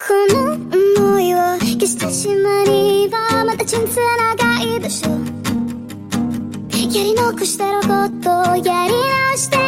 この想いを消した島にはまた人生長いでしょ。やり残したろことやり直して